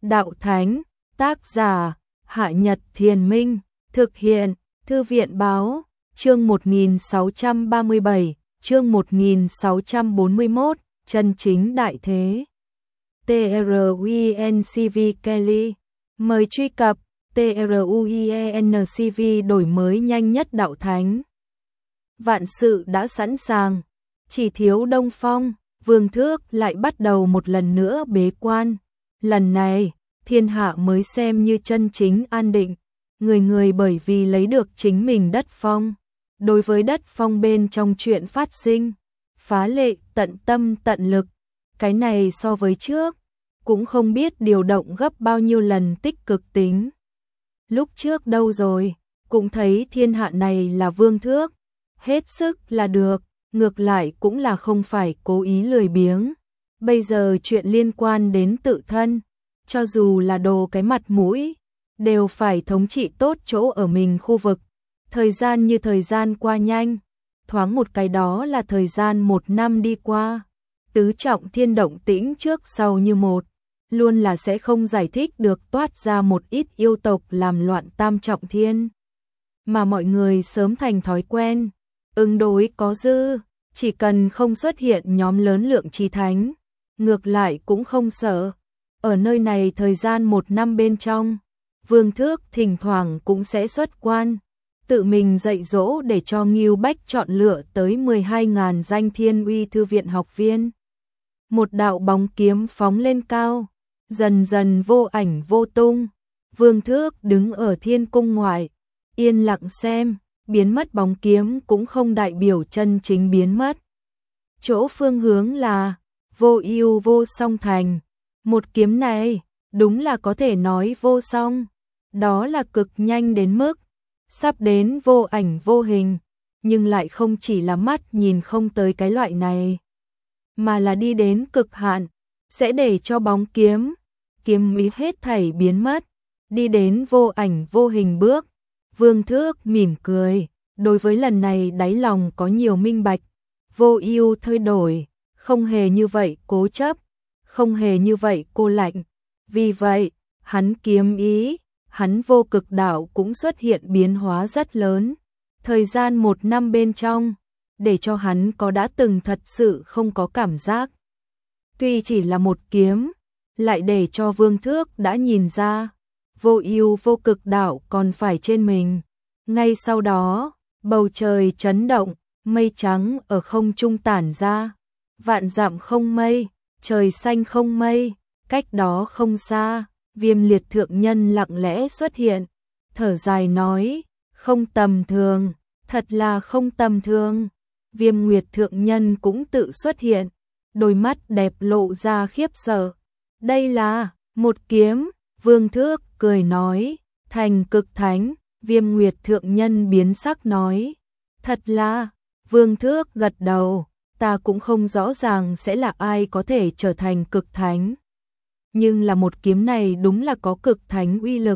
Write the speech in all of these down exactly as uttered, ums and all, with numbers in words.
Đạo Thánh, tác giả, Hạ Nhật Thiền Minh, thực hiện, Thư viện Báo, chương một nghìn sáu trăm ba mươi bảy, chương một nghìn sáu trăm bốn mươi mốt, chân chính đại thế. truencv Kelly, mời truy cập, truencv đổi mới nhanh nhất Đạo Thánh. Vạn sự đã sẵn sàng, chỉ thiếu Đông Phong, Vương Thước lại bắt đầu một lần nữa bế quan. Lần này, thiên hạ mới xem như chân chính an định, người người bởi vì lấy được chính mình đất phong. Đối với đất phong bên trong chuyện phát sinh, phá lệ tận tâm tận lực, cái này so với trước, cũng không biết điều động gấp bao nhiêu lần tích cực tính. Lúc trước đâu rồi, cũng thấy thiên hạ này là Vương Thước, hết sức là được, ngược lại cũng là không phải cố ý lười biếng. Bây giờ chuyện liên quan đến tự thân, cho dù là đồ cái mặt mũi, đều phải thống trị tốt chỗ ở mình khu vực. Thời gian như thời gian qua nhanh, thoáng một cái đó là thời gian một năm đi qua. Tứ trọng thiên động tĩnh trước sau như một, luôn là sẽ không giải thích được toát ra một ít yêu tộc làm loạn tam trọng thiên. Mà mọi người sớm thành thói quen, ứng đối có dư, chỉ cần không xuất hiện nhóm lớn lượng chi thánh, ngược lại cũng không sợ. Ở nơi này thời gian một năm bên trong, Vương Thước thỉnh thoảng cũng sẽ xuất quan, tự mình dạy dỗ để cho Ngưu Bách chọn lựa tới mười hai nghìn danh Thiên Uy Thư viện học viên. Một đạo bóng kiếm phóng lên cao, dần dần vô ảnh vô tung. Vương Thước đứng ở thiên cung ngoại, yên lặng xem, biến mất bóng kiếm cũng không đại biểu chân chính biến mất. Chỗ phương hướng là vô ưu vô song thành. Một kiếm này, đúng là có thể nói vô song, đó là cực nhanh đến mức sắp đến vô ảnh vô hình, nhưng lại không chỉ là mắt nhìn không tới cái loại này, mà là đi đến cực hạn, sẽ để cho bóng kiếm, kiếm ý hết thảy biến mất, đi đến vô ảnh vô hình bước. Vương Thước mỉm cười, đối với lần này đáy lòng có nhiều minh bạch, vô ưu thay đổi, không hề như vậy cố chấp, không hề như vậy cô lạnh. Vì vậy, hắn kiếm ý, hắn vô cực đạo cũng xuất hiện biến hóa rất lớn. Thời gian một năm bên trong, để cho hắn có đã từng thật sự không có cảm giác. Tuy chỉ là một kiếm, lại để cho Vương Thước đã nhìn ra, vô ưu vô cực đạo còn phải trên mình. Ngay sau đó, bầu trời chấn động, mây trắng ở không trung tản ra, vạn dặm không mây, trời xanh không mây, cách đó không xa, Viêm Liệt thượng nhân lặng lẽ xuất hiện, thở dài nói, không tầm thường, thật là không tầm thường. Viêm Nguyệt thượng nhân cũng tự xuất hiện, đôi mắt đẹp lộ ra khiếp sợ. Đây là một kiếm. Vương Thước cười nói, thành cực thánh. Viêm Nguyệt thượng nhân biến sắc nói, thật là. Vương Thước gật đầu, ta cũng không rõ ràng sẽ là ai có thể trở thành cực thánh, nhưng là một kiếm này đúng là có cực thánh uy lực.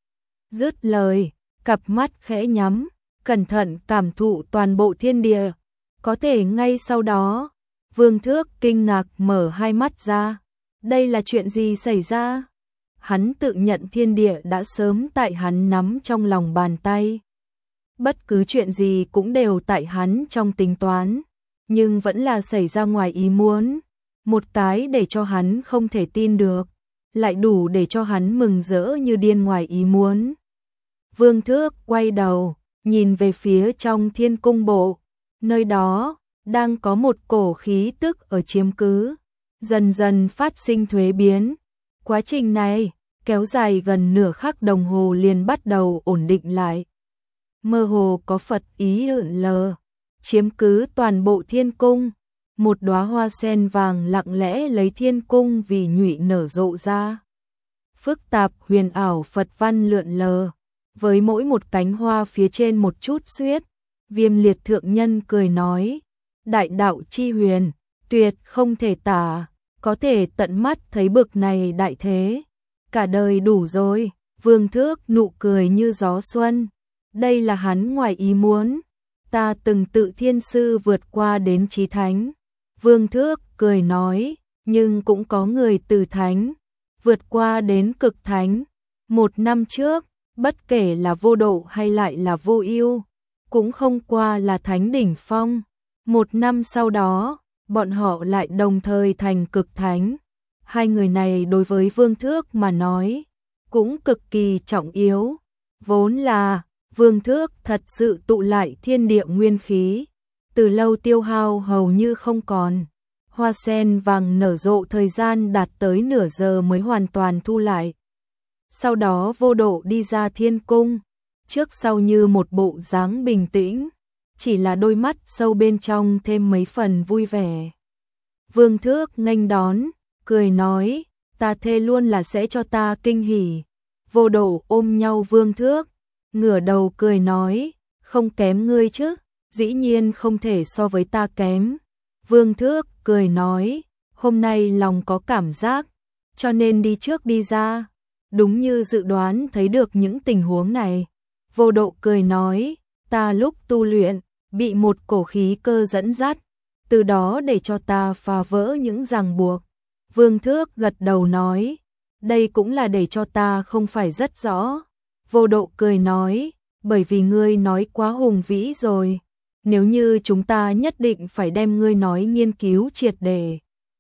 Dứt lời, cặp mắt khẽ nhắm, cẩn thận cảm thụ toàn bộ thiên địa. Có thể ngay sau đó, Vương Thước kinh ngạc mở hai mắt ra. Đây là chuyện gì xảy ra? Hắn tự nhận thiên địa đã sớm tại hắn nắm trong lòng bàn tay. Bất cứ chuyện gì cũng đều tại hắn trong tính toán, nhưng vẫn là xảy ra ngoài ý muốn. Một cái để cho hắn không thể tin được, lại đủ để cho hắn mừng rỡ như điên ngoài ý muốn. Vương Thước quay đầu, nhìn về phía trong thiên cung bộ, nơi đó đang có một cổ khí tức ở chiếm cứ, dần dần phát sinh thuế biến. Quá trình này kéo dài gần nửa khắc đồng hồ liền bắt đầu ổn định lại. Mơ hồ có Phật ý lượn lờ, chiếm cứ toàn bộ thiên cung. Một đóa hoa sen vàng lặng lẽ lấy thiên cung vì nhụy nở rộ ra. Phức tạp huyền ảo Phật văn lượn lờ, với mỗi một cánh hoa phía trên một chút xuyết. Viêm Liệt thượng nhân cười nói, đại đạo chi huyền, tuyệt không thể tả, có thể tận mắt thấy bực này đại thế, cả đời đủ rồi. Vương Thước nụ cười như gió xuân, đây là hắn ngoài ý muốn, ta từng tự thiên sư vượt qua đến chí thánh. Vương Thước cười nói, nhưng cũng có người từ thánh, vượt qua đến cực thánh. Một năm trước, bất kể là Vô Độ hay lại là Vô Ưu, cũng không qua là thánh đỉnh phong. Một năm sau đó, bọn họ lại đồng thời thành cực thánh. Hai người này đối với Vương Thước mà nói, cũng cực kỳ trọng yếu. Vốn là, Vương Thước thật sự tụ lại thiên địa nguyên khí, từ lâu tiêu hao hầu như không còn. Hoa sen vàng nở rộ thời gian đạt tới nửa giờ mới hoàn toàn thu lại. Sau đó Vô Độ đi ra thiên cung, trước sau như một bộ dáng bình tĩnh, chỉ là đôi mắt sâu bên trong thêm mấy phần vui vẻ. Vương Thước nghênh đón, cười nói, ta thề luôn là sẽ cho ta kinh hỉ. Vô Độ ôm nhau Vương Thước, ngửa đầu cười nói, không kém ngươi chứ, dĩ nhiên không thể so với ta kém. Vương Thước cười nói, hôm nay lòng có cảm giác, cho nên đi trước đi ra. Đúng như dự đoán thấy được những tình huống này. Vô Độ cười nói, ta lúc tu luyện, bị một cổ khí cơ dẫn dắt, từ đó để cho ta phá vỡ những ràng buộc. Vương Thước gật đầu nói, đây cũng là để cho ta không phải rất rõ. Vô Độ cười nói, bởi vì ngươi nói quá hùng vĩ rồi. Nếu như chúng ta nhất định phải đem ngươi nói nghiên cứu triệt để,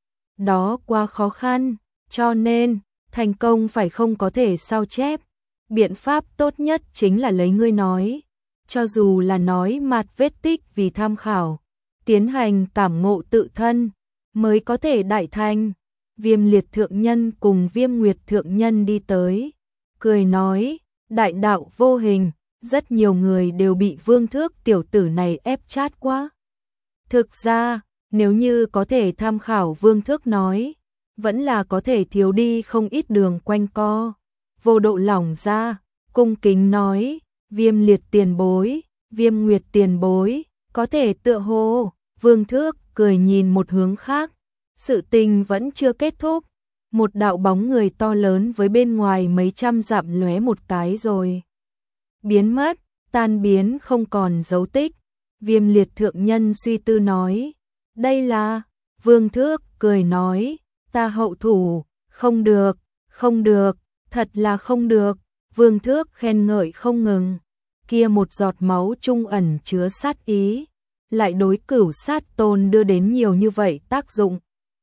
đó quá khó khăn, cho nên, thành công phải không có thể sao chép. Biện pháp tốt nhất chính là lấy ngươi nói, cho dù là nói mạt vết tích vì tham khảo, tiến hành cảm ngộ tự thân, mới có thể đại thành. Viêm Liệt thượng nhân cùng Viêm Nguyệt thượng nhân đi tới, cười nói, đại đạo vô hình, rất nhiều người đều bị Vương Thước tiểu tử này ép chát quá. Thực ra, nếu như có thể tham khảo Vương Thước nói, vẫn là có thể thiếu đi không ít đường quanh co. Vô Độ lỏng ra, cung kính nói, Viêm Liệt tiền bối, Viêm Nguyệt tiền bối, có thể tựa hồ. Vương Thước cười nhìn một hướng khác, sự tình vẫn chưa kết thúc. Một đạo bóng người to lớn với bên ngoài mấy trăm dặm lóe một cái rồi biến mất, tan biến không còn dấu tích. Viêm Liệt thượng nhân suy tư nói, đây là. Vương Thước cười nói, ta hậu thủ, không được, không được, thật là không được. Vương Thước khen ngợi không ngừng, kia một giọt máu trung ẩn chứa sát ý, lại đối Cửu Sát Tôn đưa đến nhiều như vậy tác dụng.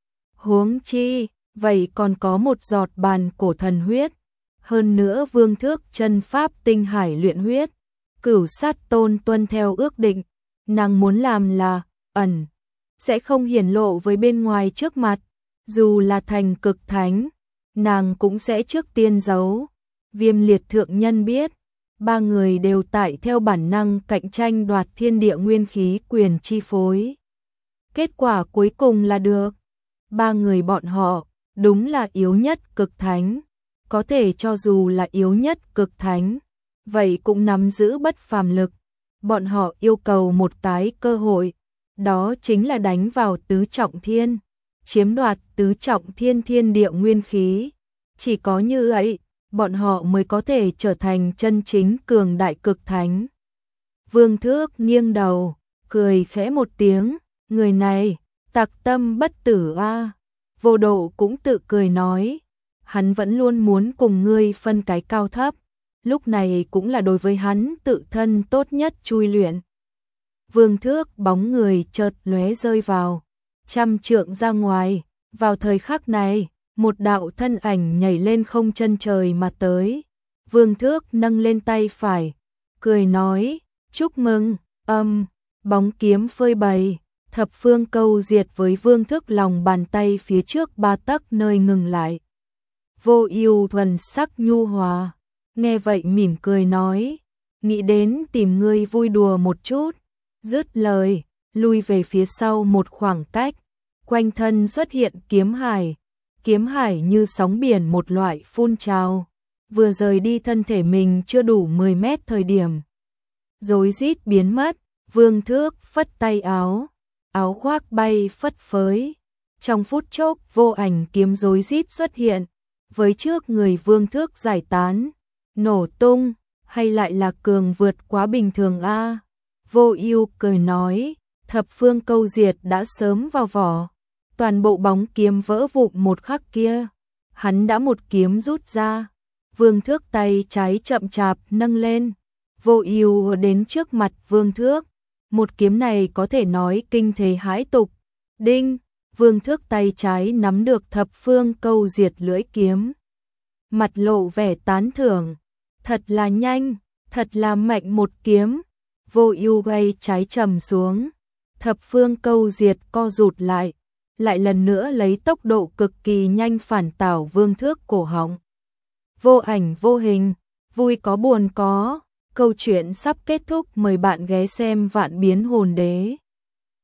Huống chi, vậy còn có một giọt bàn cổ thần huyết, hơn nữa Vương Thước chân pháp tinh hải luyện huyết. Cửu Sát Tôn tuân theo ước định, nàng muốn làm là ẩn, sẽ không hiển lộ với bên ngoài trước mặt, dù là thành cực thánh, nàng cũng sẽ trước tiên giấu. Viêm Liệt thượng nhân biết, ba người đều tại theo bản năng cạnh tranh đoạt thiên địa nguyên khí quyền chi phối. Kết quả cuối cùng là được, ba người bọn họ đúng là yếu nhất cực thánh, có thể cho dù là yếu nhất cực thánh, vậy cũng nắm giữ bất phàm lực. Bọn họ yêu cầu một cái cơ hội, đó chính là đánh vào tứ trọng thiên, chiếm đoạt tứ trọng thiên thiên địa nguyên khí. Chỉ có như vậy, bọn họ mới có thể trở thành chân chính cường đại cực thánh. Vương Thước nghiêng đầu, cười khẽ một tiếng, người này, tặc tâm bất tử a. Vô Độ cũng tự cười nói, hắn vẫn luôn muốn cùng ngươi phân cái cao thấp, lúc này cũng là đối với hắn tự thân tốt nhất chui luyện. Vương Thước bóng người chợt lóe rơi vào trăm trượng ra ngoài, vào thời khắc này, một đạo thân ảnh nhảy lên không chân trời mà tới. Vương Thước nâng lên tay phải, cười nói, chúc mừng, âm, bóng kiếm phơi bày, thập phương câu diệt với Vương Thước lòng bàn tay phía trước ba tấc nơi ngừng lại. Vô Ưu thuần sắc nhu hòa, nghe vậy mỉm cười nói, nghĩ đến tìm ngươi vui đùa một chút, dứt lời, lui về phía sau một khoảng cách, quanh thân xuất hiện kiếm hải, kiếm hải như sóng biển một loại phun trào, vừa rời đi thân thể mình chưa đủ mười mét thời điểm, rối rít biến mất. Vương Thước phất tay áo, áo khoác bay phất phới, trong phút chốc vô ảnh kiếm rối rít xuất hiện, với trước người Vương Thước giải tán, nổ tung, hay lại là cường vượt quá bình thường a. Vô Ưu cười nói, thập phương câu diệt đã sớm vào vỏ, toàn bộ bóng kiếm vỡ vụn một khắc kia, hắn đã một kiếm rút ra. Vương Thước tay trái chậm chạp nâng lên, Vô Ưu đến trước mặt Vương Thước. Một kiếm này có thể nói kinh thế hãi tục. Đinh, Vương Thước tay trái nắm được thập phương câu diệt lưỡi kiếm. Mặt lộ vẻ tán thưởng, thật là nhanh, thật là mạnh một kiếm. Vô Ưu quay trái trầm xuống, thập phương câu diệt co rụt lại, lại lần nữa lấy tốc độ cực kỳ nhanh phản tảo Vương Thước cổ họng. Vô ảnh vô hình, vui có buồn có, câu chuyện sắp kết thúc, mời bạn ghé xem Vạn Biến Hồn Đế.